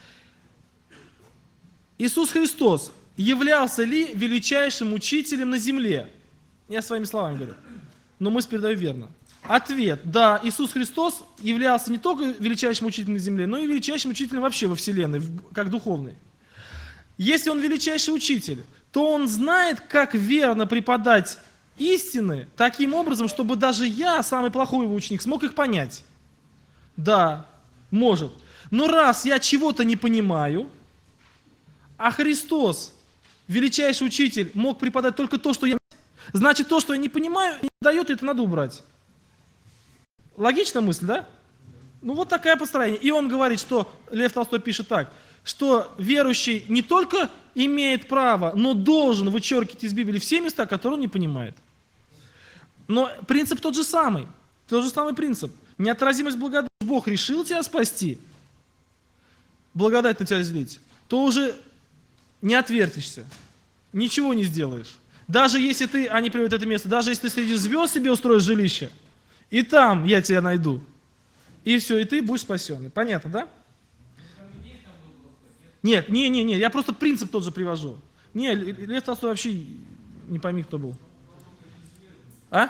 Иисус Христос являлся ли величайшим учителем на земле? Я своими словами говорю, но мысль передаю верно. Ответ: да, Иисус Христос являлся не только величайшим учителем на земле, но и величайшим учителем вообще во Вселенной, как духовный. Если он величайший учитель, то он знает, как верно преподать истины таким образом, чтобы даже я, самый плохой его ученик, смог их понять. Да, может. Но раз я чего-то не понимаю, а Христос, величайший учитель, мог преподать только то, что я... Значит, то, что я не понимаю, не дает, это надо убрать. Логичная мысль, да? Ну вот такое построение. И он говорит, что, Лев Толстой пишет так, что верующий не только имеет право, но должен вычеркивать из Библии все места, которые он не понимает. Но принцип тот же самый принцип. Неотразимость благодати. Бог решил тебя спасти, благодать на тебя излить, то уже не отвертишься, ничего не сделаешь. Даже если ты, они приводят это место, даже если ты среди звезд себе устроишь жилище, и там я тебя найду. И все, и ты будешь спасенный. Понятно, да? Нет, я просто принцип тот же привожу. Не, Лев Толстой вообще не пойми, кто был. А?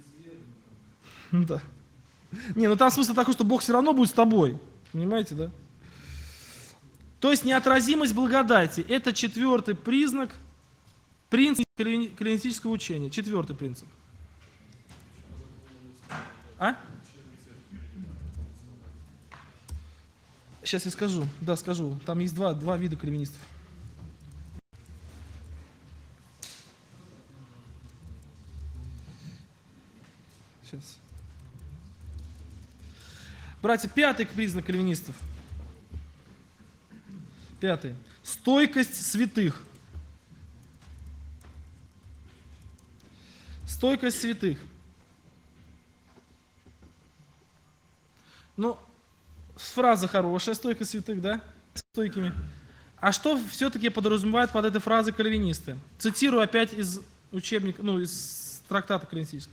Да. Не, ну там смысл такой, что Бог все равно будет с тобой. Понимаете, да? То есть неотразимость благодати. Это четвертый признак, принцип кальвинистического учения. Четвертый принцип. А? Сейчас я скажу. Да, скажу. Там есть два вида кальвинистов. Сейчас. Братья, пятый признак кальвинистов. Пятый. Стойкость святых. Стойкость святых. Ну, фраза хорошая, стойкость святых, да? Стойкими. А что все-таки подразумевают под этой фразой кальвинисты? Цитирую опять из учебника, из трактата кальвинистического.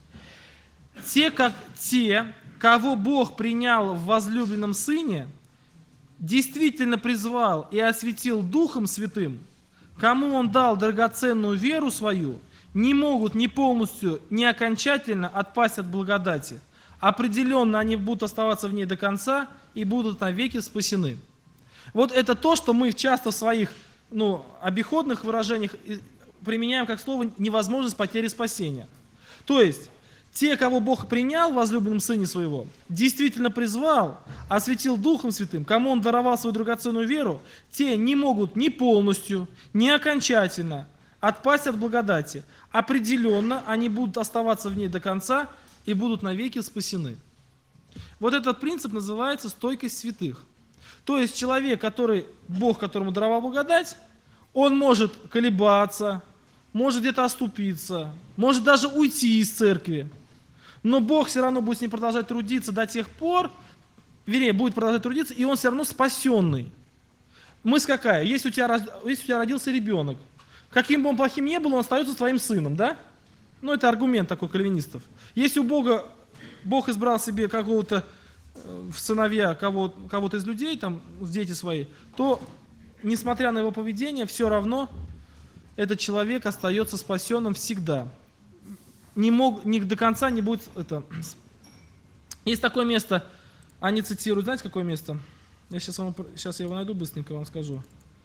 Те, кого Бог принял в возлюбленном Сыне, действительно призвал и осветил Духом Святым, кому Он дал драгоценную веру свою, не могут ни полностью, ни окончательно отпасть от благодати. Определенно они будут оставаться в ней до конца и будут навеки спасены. Вот это то, что мы часто в своих обиходных выражениях применяем как слово «невозможность потери спасения». То есть, те, кого Бог принял в возлюбленном Сыне Своего, действительно призвал, осветил Духом Святым, кому Он даровал свою драгоценную веру, те не могут ни полностью, ни окончательно отпасть от благодати. Определенно они будут оставаться в ней до конца и будут навеки спасены. Вот этот принцип называется стойкость святых. То есть человек, Бог, которому даровал благодать, он может колебаться, может где-то оступиться, может даже уйти из церкви. Но Бог все равно будет с ним продолжать трудиться до тех пор, будет продолжать трудиться, и он все равно спасенный. Мысль какая? Если у тебя родился ребенок, каким бы он плохим ни был, он остается твоим сыном, да? Это аргумент такой кальвинистов. Если у Бог избрал себе какого-то в сыновья кого-то из людей, дети свои, то, несмотря на его поведение, все равно этот человек остается спасенным всегда. Ни до конца не будет это. Есть такое место, они цитируют, знаете, какое место? Сейчас я его найду, быстренько вам скажу.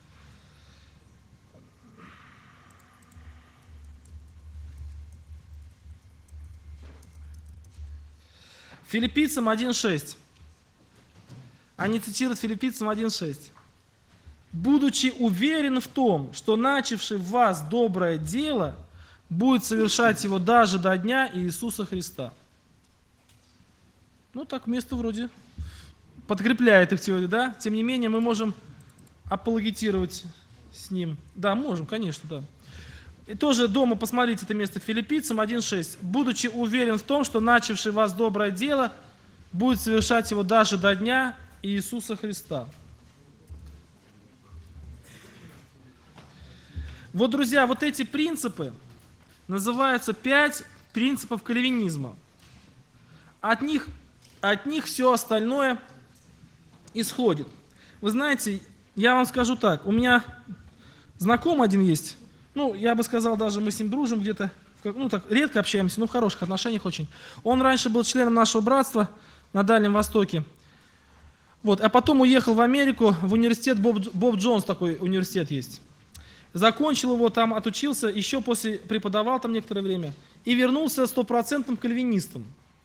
Филиппийцам 1.6. Они цитируют Филиппийцам 1.6. «Будучи уверен в том, что начавший в вас доброе дело, будет совершать его даже до дня Иисуса Христа». Так место вроде подкрепляет их теорию, да? Тем не менее, мы можем апологетировать с ним. Да, можем, конечно, да. И тоже дома посмотрите это место Филиппийцам 1.6. «Будучи уверен в том, что начавший в вас доброе дело, будет совершать его даже до дня Иисуса Христа». Вот, друзья, вот эти принципы называются 5 принципов кальвинизма. От них все остальное исходит. Вы знаете, я вам скажу так, у меня знакомый один есть, я бы сказал, даже мы с ним дружим где-то, так редко общаемся, в хороших отношениях очень. Он раньше был членом нашего братства на Дальнем Востоке, а потом уехал в Америку, в университет, Боб Джонс такой университет есть. Закончил его там, отучился, еще преподавал там некоторое время. и вернулся стопроцентным кальвинистом.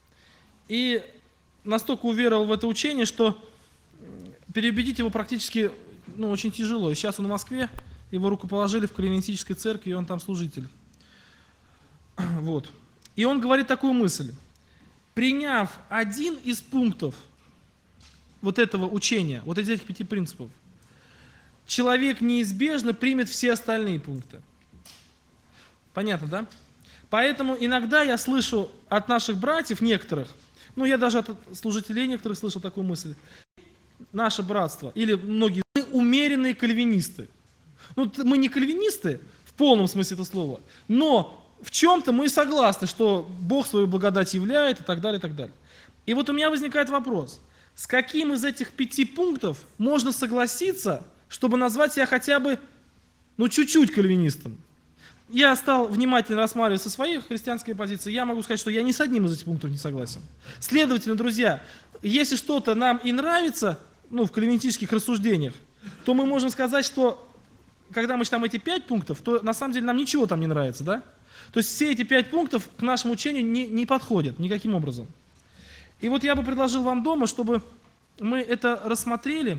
И настолько уверовал в это учение, что переубедить его практически очень тяжело. И сейчас он в Москве, его рукоположили в кальвинистической церкви, и он там служитель. Вот. И он говорит такую мысль. Приняв один из пунктов вот этого учения, вот из этих 5 принципов, человек неизбежно примет все остальные пункты. Понятно, да? Поэтому иногда я слышу от наших братьев некоторых, я даже от служителей некоторых слышал такую мысль, наше братство, или многие, мы умеренные кальвинисты. Мы не кальвинисты в полном смысле этого слова, но в чем-то мы согласны, что Бог свою благодать являет и так далее, и так далее. И вот у меня возникает вопрос, с каким из этих 5 пунктов можно согласиться, чтобы назвать себя хотя бы, чуть-чуть кальвинистом? Я стал внимательно рассматривать со своей христианской позиции, я могу сказать, что я ни с одним из этих пунктов не согласен. Следовательно, друзья, если что-то нам и нравится, в кальвинистических рассуждениях, то мы можем сказать, что когда мы читаем эти 5 пунктов, то на самом деле нам ничего там не нравится, да? То есть все эти 5 пунктов к нашему учению не подходят никаким образом. И вот я бы предложил вам дома, чтобы мы это рассмотрели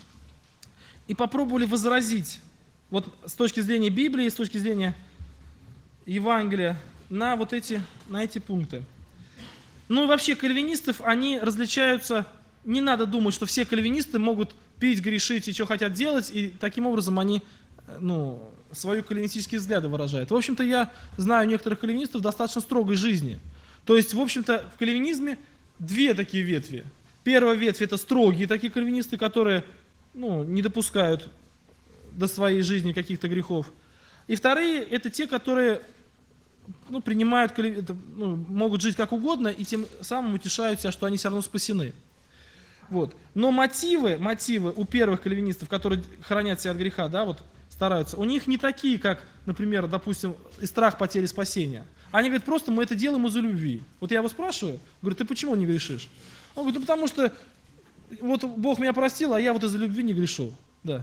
и попробовали возразить вот с точки зрения Библии, с точки зрения Евангелия на эти пункты. Вообще кальвинистов, они различаются, не надо думать, что все кальвинисты могут пить, грешить и что хотят делать, и таким образом они, свои кальвинистические взгляды выражают. В общем-то, я знаю некоторых кальвинистов достаточно строгой жизни. То есть, в общем-то, в кальвинизме 2 такие ветви. Первая ветвь – это строгие такие кальвинисты, которые, не допускают до своей жизни каких-то грехов. И вторые – это те, которые, принимают, могут жить как угодно, и тем самым утешают себя, что они все равно спасены. Вот. Но мотивы у первых кальвинистов, которые хранят себя от греха, стараются, у них не такие, как, например, допустим, страх потери спасения. Они говорят, просто мы это делаем из-за любви. Вот я его спрашиваю, говорю, ты почему не грешишь? Он говорит, потому что вот Бог меня простил, а я вот из-за любви не грешу. Да.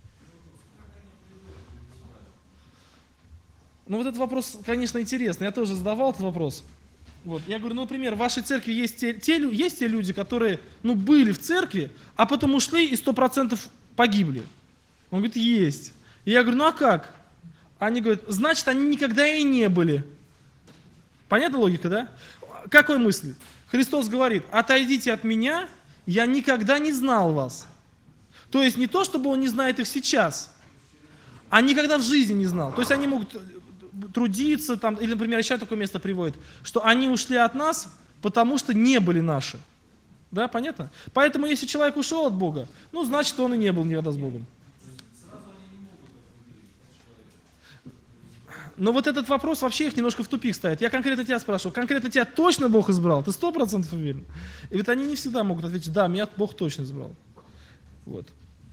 Вот этот вопрос, конечно, интересный. Я тоже задавал этот вопрос. Вот. Я говорю, например, в вашей церкви есть те люди, которые, были в церкви, а потом ушли и 100% погибли. Он говорит, есть. И я говорю, а как? Они говорят, значит, они никогда и не были. Понятна логика, да? Какой мысль? Христос говорит, отойдите от меня, я никогда не знал вас. То есть не то, чтобы он не знает их сейчас, а никогда в жизни не знал. То есть они могут трудиться, или, например, еще такое место приводит, что они ушли от нас, потому что не были наши. Да, понятно? Поэтому, если человек ушел от Бога, значит, он и не был никогда с Богом. Но вот этот вопрос вообще их немножко в тупик ставит. Я конкретно тебя спрашиваю, конкретно тебя точно Бог избрал? Ты 100% уверен? И вот они не всегда могут ответить, да, меня Бог точно избрал. Вот.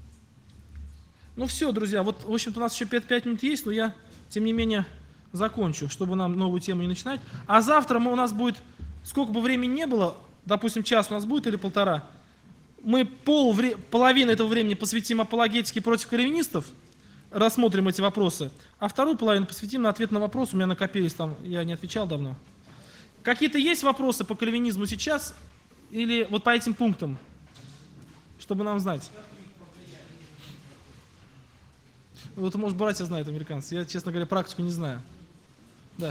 Все, друзья, вот, в общем-то, у нас еще 5 минут есть, но я, тем не менее, закончу, чтобы нам новую тему не начинать. А завтра у нас будет, сколько бы времени не было, допустим, час у нас будет или 1,5, мы половину этого времени посвятим апологетике против кальвинистов, рассмотрим эти вопросы, а вторую половину посвятим на ответ на вопрос. У меня накопились я не отвечал давно. Какие-то есть вопросы по кальвинизму сейчас или вот по этим пунктам, чтобы нам знать? Вот, может, братья знают, американцы. Я, честно говоря, практику не знаю. Да.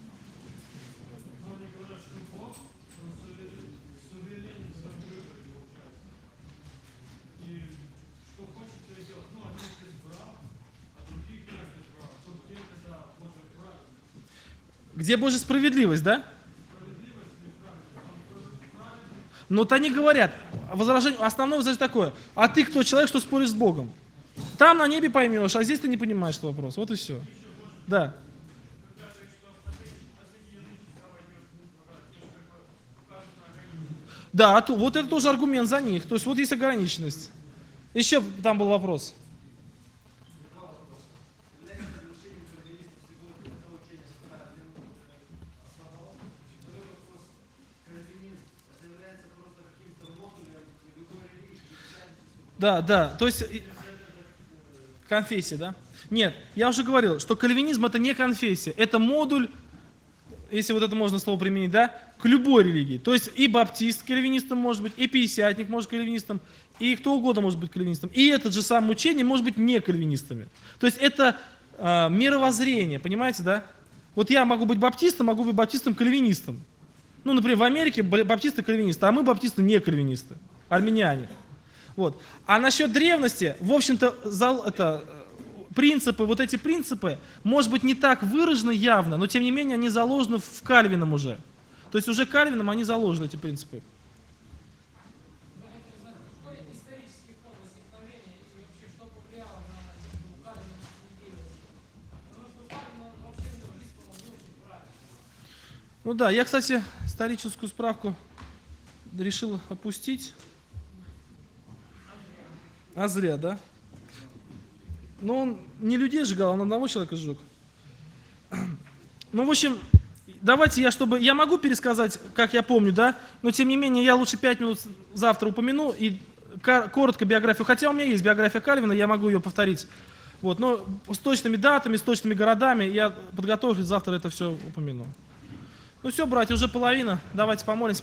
Где Божья справедливость, да? Но вот они говорят, основное возражение такое, а ты кто, человек, что споришь с Богом? Там на небе поймешь, а здесь ты не понимаешь, что вопрос. Вот и все. Да. Да, вот это тоже аргумент за них. То есть вот есть ограниченность. Еще там был вопрос. Да, то есть конфессия, да? Нет, я уже говорил, что кальвинизм это не конфессия, это модуль если вот это можно слово применить, да, к любой религии. То есть и баптист кальвинистом может быть, и пятидесятник может быть кальвинистом, и кто угодно может быть кальвинистом. И этот же самое учение может быть не кальвинистами. То есть это мировоззрение, понимаете, да? Вот я могу быть баптистом, могу быть баптистом-кальвинистом. Ну, например, в Америке баптисты-кальвинисты, а мы баптисты не кальвинисты, армяне. Вот. А насчет древности, в общем-то, принципы, вот эти принципы, может быть, не так выражены явно, но тем не менее они заложены в Кальвином уже. То есть уже Кальвином они заложены, эти принципы. Ну да, я, кстати, историческую справку решил опустить. А зря, да? Но он не людей сжигал, он одного человека сжег. Ну, в общем, давайте я могу пересказать, как я помню, да? Но тем не менее, я лучше 5 минут завтра упомяну и коротко биографию. Хотя у меня есть биография Кальвина, я могу ее повторить. Вот, но с точными датами, с точными городами я подготовлюсь, завтра это все упомяну. Ну все, братья, уже половина. Давайте помолимся.